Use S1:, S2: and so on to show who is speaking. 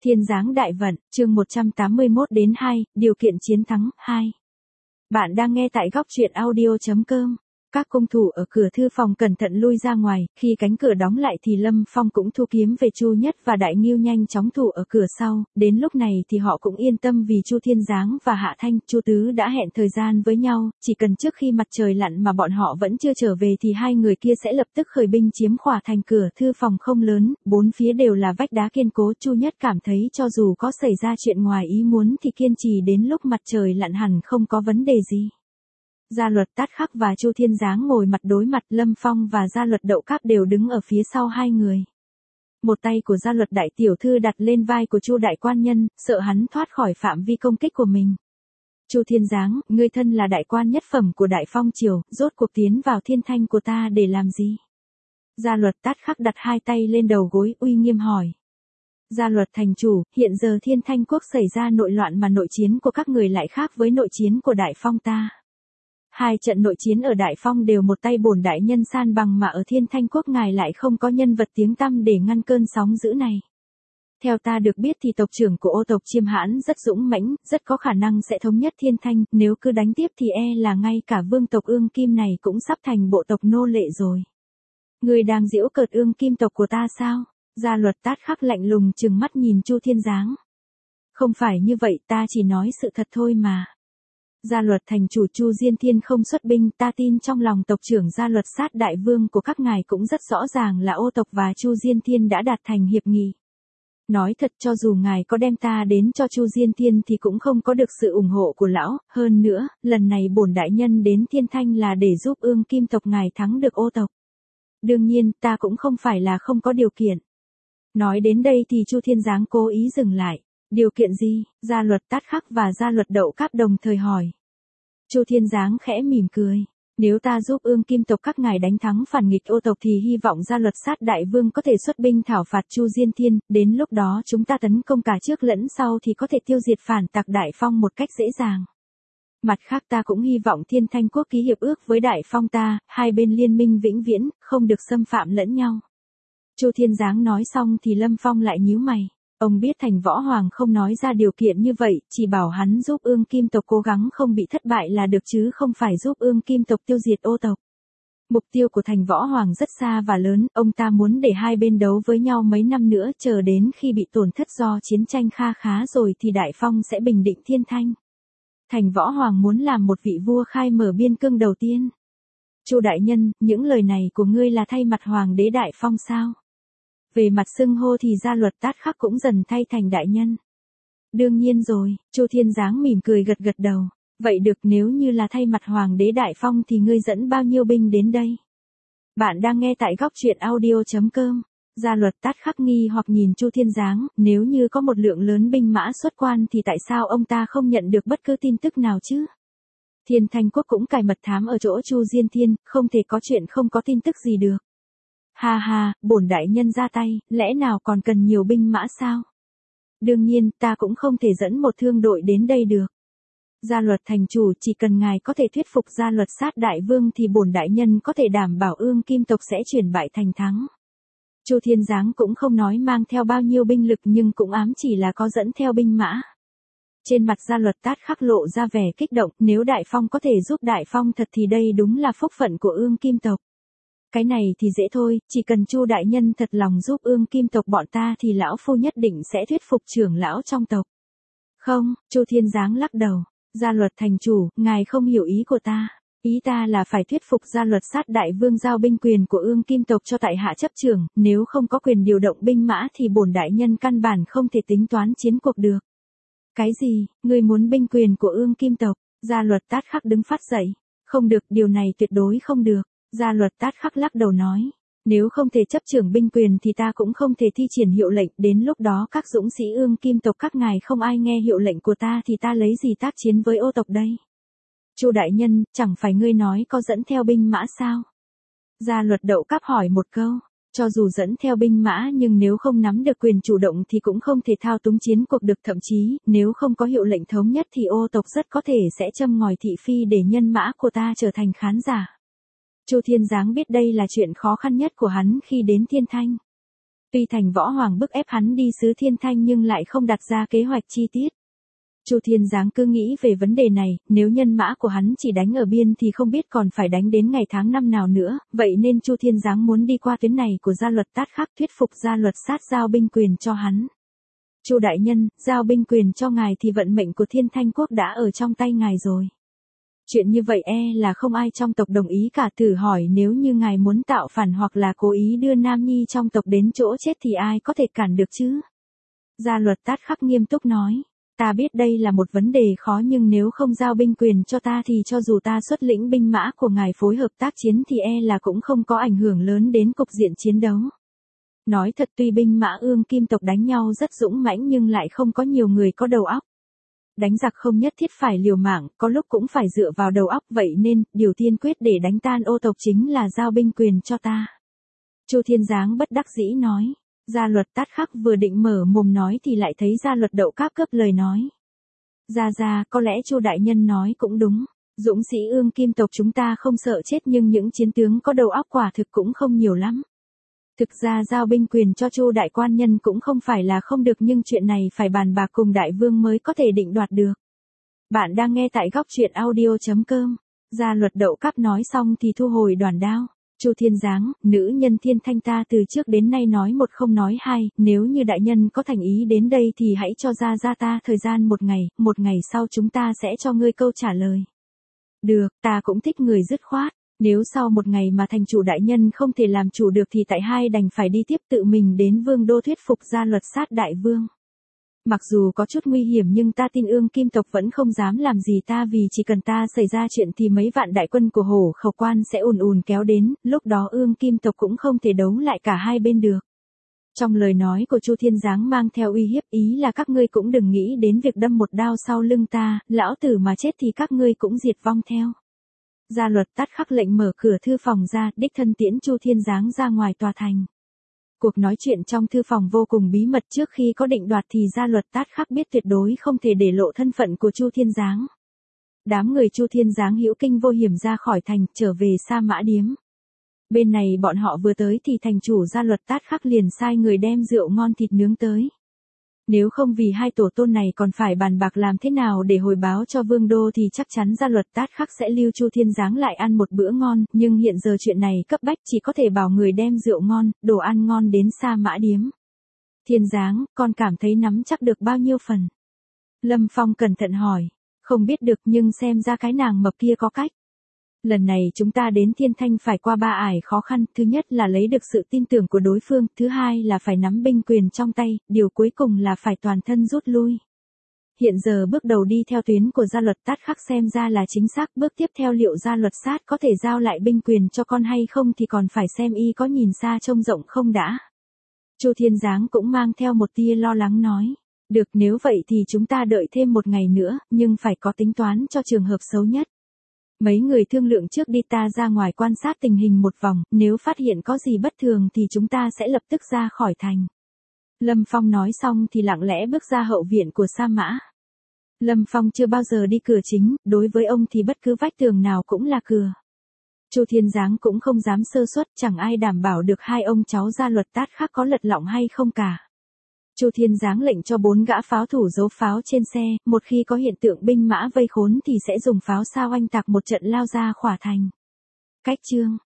S1: Thiên giáng đại vận, chương 181 đến 2, điều kiện chiến thắng, 2. Bạn đang nghe tại góc truyện audio.com. Các cung thủ ở cửa thư phòng cẩn thận lui ra ngoài, khi cánh cửa đóng lại thì Lâm Phong cũng thu kiếm về Chu Nhất và Đại Ngưu nhanh chóng thủ ở cửa sau, đến lúc này thì họ cũng yên tâm vì Chu Thiên Giáng và Hạ Thanh, Chu Tứ đã hẹn thời gian với nhau, chỉ cần trước khi mặt trời lặn mà bọn họ vẫn chưa trở về thì hai người kia sẽ lập tức khởi binh chiếm khỏa thành. Cửa thư phòng không lớn, bốn phía đều là vách đá kiên cố. Chu Nhất cảm thấy cho dù có xảy ra chuyện ngoài ý muốn thì kiên trì đến lúc mặt trời lặn hẳn không có vấn đề gì. Gia Luật Tát Khắc và Chu Thiên Giáng ngồi mặt đối mặt, Lâm Phong và Gia Luật Đậu Cáp đều đứng ở phía sau hai người. Một tay của Gia Luật đại tiểu thư đặt lên vai của Chu đại quan nhân, sợ hắn thoát khỏi phạm vi công kích của mình. Chu Thiên Giáng, ngươi thân là đại quan nhất phẩm của Đại Phong triều, rốt cuộc tiến vào thiên thanh của ta để làm gì? Gia Luật Tát Khắc đặt hai tay lên đầu gối, uy nghiêm hỏi. Gia Luật thành chủ, hiện giờ Thiên Thanh quốc xảy ra nội loạn mà nội chiến của các người lại khác với nội chiến của Đại Phong ta. Hai trận nội chiến ở Đại Phong đều một tay bổn đại nhân san bằng mà ở Thiên Thanh quốc ngài lại không có nhân vật tiếng tăm để ngăn cơn sóng dữ này. Theo ta được biết thì tộc trưởng của ô tộc Chiêm Hãn rất dũng mãnh, rất có khả năng sẽ thống nhất Thiên Thanh, nếu cứ đánh tiếp thì là ngay cả vương tộc Ương Kim này cũng sắp thành bộ tộc nô lệ rồi. Người đang giễu cợt Ương Kim tộc của ta sao? Gia Luật Tát Khắc lạnh lùng trừng mắt nhìn Chu Thiên Giáng. Không phải như vậy, ta chỉ nói sự thật thôi mà. Gia Luật thành chủ, Chu Diên Thiên không xuất binh, ta tin trong lòng tộc trưởng Gia Luật Sát đại vương của các ngài cũng rất rõ ràng là ô tộc và Chu Diên Thiên đã đạt thành hiệp nghị. Nói thật, cho dù ngài có đem ta đến cho Chu Diên Thiên thì cũng không có được sự ủng hộ của lão, hơn nữa, lần này bổn đại nhân đến Thiên Thanh là để giúp Ương Kim tộc ngài thắng được ô tộc. Đương nhiên, ta cũng không phải là không có điều kiện. Nói đến đây thì Chu Thiên Giáng cố ý dừng lại. Điều kiện gì? Gia Luật Tát Khắc và Gia Luật Đậu Cáp đồng thời hỏi. Chu Thiên Giáng khẽ mỉm cười. Nếu ta giúp Ương Kim tộc các ngài đánh thắng phản nghịch ô tộc thì hy vọng Gia Luật Sát đại vương có thể xuất binh thảo phạt Chu Diên Thiên, đến lúc đó chúng ta tấn công cả trước lẫn sau thì có thể tiêu diệt phản tặc Đại Phong một cách dễ dàng. Mặt khác ta cũng hy vọng Thiên Thanh quốc ký hiệp ước với Đại Phong ta, hai bên liên minh vĩnh viễn, không được xâm phạm lẫn nhau. Chu Thiên Giáng nói xong thì Lâm Phong lại nhíu mày. Ông biết Thành Võ Hoàng không nói ra điều kiện như vậy, chỉ bảo hắn giúp Ương Kim tộc cố gắng không bị thất bại là được chứ không phải giúp Ương Kim tộc tiêu diệt ô tộc. Mục tiêu của Thành Võ Hoàng rất xa và lớn, ông ta muốn để hai bên đấu với nhau mấy năm nữa, chờ đến khi bị tổn thất do chiến tranh kha khá rồi thì Đại Phong sẽ bình định Thiên Thanh. Thành Võ Hoàng muốn làm một vị vua khai mở biên cương đầu tiên. Chu đại nhân, những lời này của ngươi là thay mặt Hoàng đế Đại Phong sao? Về mặt xưng hô thì Gia Luật Tát Khắc cũng dần thay thành đại nhân. Đương nhiên rồi, Chu Thiên Giáng mỉm cười gật gật đầu. Vậy được, nếu như là thay mặt Hoàng đế Đại Phong thì ngươi dẫn bao nhiêu binh đến đây? Bạn đang nghe tại góc truyện audio.com. Gia Luật Tát Khắc nghi hoặc nhìn Chu Thiên Giáng, nếu như có một lượng lớn binh mã xuất quan thì tại sao ông ta không nhận được bất cứ tin tức nào chứ? Thiên Thanh quốc cũng cài mật thám ở chỗ Chu Diên Thiên, không thể có chuyện không có tin tức gì được. Ha ha, bổn đại nhân ra tay, lẽ nào còn cần nhiều binh mã sao? Đương nhiên, ta cũng không thể dẫn một thương đội đến đây được. Gia Luật thành chủ, chỉ cần ngài có thể thuyết phục Gia Luật Sát đại vương thì bổn đại nhân có thể đảm bảo Ương Kim tộc sẽ chuyển bại thành thắng. Chu Thiên Giáng cũng không nói mang theo bao nhiêu binh lực nhưng cũng ám chỉ là có dẫn theo binh mã. Trên mặt Gia Luật Tát Khắc lộ ra vẻ kích động, nếu Đại Phong có thể giúp Đại Phong thật thì đây đúng là phúc phận của Ương Kim tộc. Cái này thì dễ thôi, chỉ cần Chu đại nhân thật lòng giúp Ương Kim tộc bọn ta thì lão phu nhất định sẽ thuyết phục trưởng lão trong tộc. Không, Chu Thiên Giáng lắc đầu. Gia Luật thành chủ, ngài không hiểu ý của ta. Ý ta là phải thuyết phục Gia Luật Sát đại vương giao binh quyền của Ương Kim tộc cho tại hạ chấp trưởng, nếu không có quyền điều động binh mã thì bổn đại nhân căn bản không thể tính toán chiến cuộc được. Cái gì, ngươi muốn binh quyền của Ương Kim tộc? Gia Luật Tát Khắc đứng phát dậy. Không được, điều này tuyệt đối không được. Gia Luật Tát Khắc lắc đầu nói, nếu không thể chấp trưởng binh quyền thì ta cũng không thể thi triển hiệu lệnh, đến lúc đó các dũng sĩ Ương Kim tộc các ngài không ai nghe hiệu lệnh của ta thì ta lấy gì tác chiến với ô tộc đây? Chu đại nhân, chẳng phải ngươi nói có dẫn theo binh mã sao? Gia Luật Đậu Cáp hỏi một câu, cho dù dẫn theo binh mã nhưng nếu không nắm được quyền chủ động thì cũng không thể thao túng chiến cuộc được, thậm chí, nếu không có hiệu lệnh thống nhất thì ô tộc rất có thể sẽ châm ngòi thị phi để nhân mã của ta trở thành khán giả. Chu Thiên Giáng biết đây là chuyện khó khăn nhất của hắn khi đến Thiên Thanh. Tuy thành võ hoàng bức ép hắn đi xứ Thiên Thanh nhưng lại không đặt ra kế hoạch chi tiết. Chu Thiên Giáng cứ nghĩ về vấn đề này, nếu nhân mã của hắn chỉ đánh ở biên thì không biết còn phải đánh đến ngày tháng năm nào nữa, vậy nên Chu Thiên Giáng muốn đi qua tuyến này của Gia Luật Tát Khắc thuyết phục Gia Luật Sát giao binh quyền cho hắn. Chu đại nhân, giao binh quyền cho ngài thì vận mệnh của Thiên Thanh quốc đã ở trong tay ngài rồi. Chuyện như vậy là không ai trong tộc đồng ý cả, thử hỏi nếu như ngài muốn tạo phản hoặc là cố ý đưa Nam Nhi trong tộc đến chỗ chết thì ai có thể cản được chứ? Gia Luật Tát Khắc nghiêm túc nói. Ta biết đây là một vấn đề khó nhưng nếu không giao binh quyền cho ta thì cho dù ta xuất lĩnh binh mã của ngài phối hợp tác chiến thì là cũng không có ảnh hưởng lớn đến cục diện chiến đấu. Nói thật, tuy binh mã Ương Kim tộc đánh nhau rất dũng mãnh nhưng lại không có nhiều người có đầu óc. Đánh giặc không nhất thiết phải liều mạng, có lúc cũng phải dựa vào đầu óc, vậy nên, điều tiên quyết để đánh tan ô tộc chính là giao binh quyền cho ta. Chu Thiên Giáng bất đắc dĩ nói. Gia Luật Tát Khắc vừa định mở mồm nói thì lại thấy Gia Luật Đậu Các cướp lời nói. Gia, có lẽ Chu đại nhân nói cũng đúng. Dũng sĩ Ương Kim tộc chúng ta không sợ chết nhưng những chiến tướng có đầu óc quả thực cũng không nhiều lắm. Thực ra giao binh quyền cho Chu đại quan nhân cũng không phải là không được nhưng chuyện này phải bàn bạc cùng đại vương mới có thể định đoạt được. Bạn đang nghe tại góc truyện audio.com. Gia Luật Đậu Các nói xong thì thu hồi đoản đao. Chu Thiên Giáng, nữ nhân Thiên Thanh ta từ trước đến nay nói một không nói hai, nếu như đại nhân có thành ý đến đây thì hãy cho ra ta thời gian một ngày sau chúng ta sẽ cho ngươi câu trả lời. Được, ta cũng thích người dứt khoát, nếu sau một ngày mà thành chủ đại nhân không thể làm chủ được thì tại hai đành phải đi tiếp tự mình đến vương đô thuyết phục Gia Luật Sát đại vương. Mặc dù có chút nguy hiểm nhưng ta tin Ương Kim tộc vẫn không dám làm gì ta vì chỉ cần ta xảy ra chuyện thì mấy vạn đại quân của Hổ Khẩu Quan sẽ ùn kéo đến, lúc đó Ương Kim tộc cũng không thể đấu lại cả hai bên được. Trong lời nói của Chu Thiên Giáng mang theo uy hiếp, ý là các ngươi cũng đừng nghĩ đến việc đâm một đao sau lưng ta, lão tử mà chết thì các ngươi cũng diệt vong theo. Gia Luật Tát Khắc lệnh mở cửa thư phòng ra, đích thân tiễn Chu Thiên Giáng ra ngoài tòa thành. Cuộc nói chuyện trong thư phòng vô cùng bí mật, trước khi có định đoạt thì Gia Luật Tát Khắc biết tuyệt đối không thể để lộ thân phận của Chu Thiên Giáng. Đám người Chu Thiên Giáng hữu kinh vô hiểm ra khỏi thành, trở về Sa Mã Điếm. Bên này bọn họ vừa tới thì thành chủ Gia Luật Tát Khắc liền sai người đem rượu ngon thịt nướng tới. Nếu không vì hai tổ tôn này còn phải bàn bạc làm thế nào để hồi báo cho vương đô thì chắc chắn Gia Luật Tát Khắc sẽ lưu Chu Thiên Giáng lại ăn một bữa ngon, nhưng hiện giờ chuyện này cấp bách, chỉ có thể bảo người đem rượu ngon, đồ ăn ngon đến Sa Mã Điếm. Thiên Giáng, con cảm thấy nắm chắc được bao nhiêu phần? Lâm Phong cẩn thận hỏi. Không biết được nhưng xem ra cái nàng mập kia có cách. Lần này chúng ta đến Thiên Thanh phải qua ba ải khó khăn, thứ nhất là lấy được sự tin tưởng của đối phương, thứ hai là phải nắm binh quyền trong tay, điều cuối cùng là phải toàn thân rút lui. Hiện giờ bước đầu đi theo tuyến của Gia Luật Tát Khắc xem ra là chính xác, bước tiếp theo liệu Gia Luật Sát có thể giao lại binh quyền cho con hay không thì còn phải xem y có nhìn xa trông rộng không đã. Chu Thiên Giáng cũng mang theo một tia lo lắng nói. Được, nếu vậy thì chúng ta đợi thêm một ngày nữa, nhưng phải có tính toán cho trường hợp xấu nhất. Mấy người thương lượng trước đi, ta ra ngoài quan sát tình hình một vòng, nếu phát hiện có gì bất thường thì chúng ta sẽ lập tức ra khỏi thành. Lâm Phong nói xong thì lặng lẽ bước ra hậu viện của Sa Mã. Lâm Phong chưa bao giờ đi cửa chính, đối với ông thì bất cứ vách tường nào cũng là cửa. Chu Thiên Giáng cũng không dám sơ suất, chẳng ai đảm bảo được hai ông cháu Gia Luật Tát Khắc có lật lọng hay không cả. Chu Thiên Giáng lệnh cho 4 gã pháo thủ giấu pháo trên xe, một khi có hiện tượng binh mã vây khốn thì sẽ dùng pháo sao oanh tạc một trận lao ra khỏa thành. Cách chương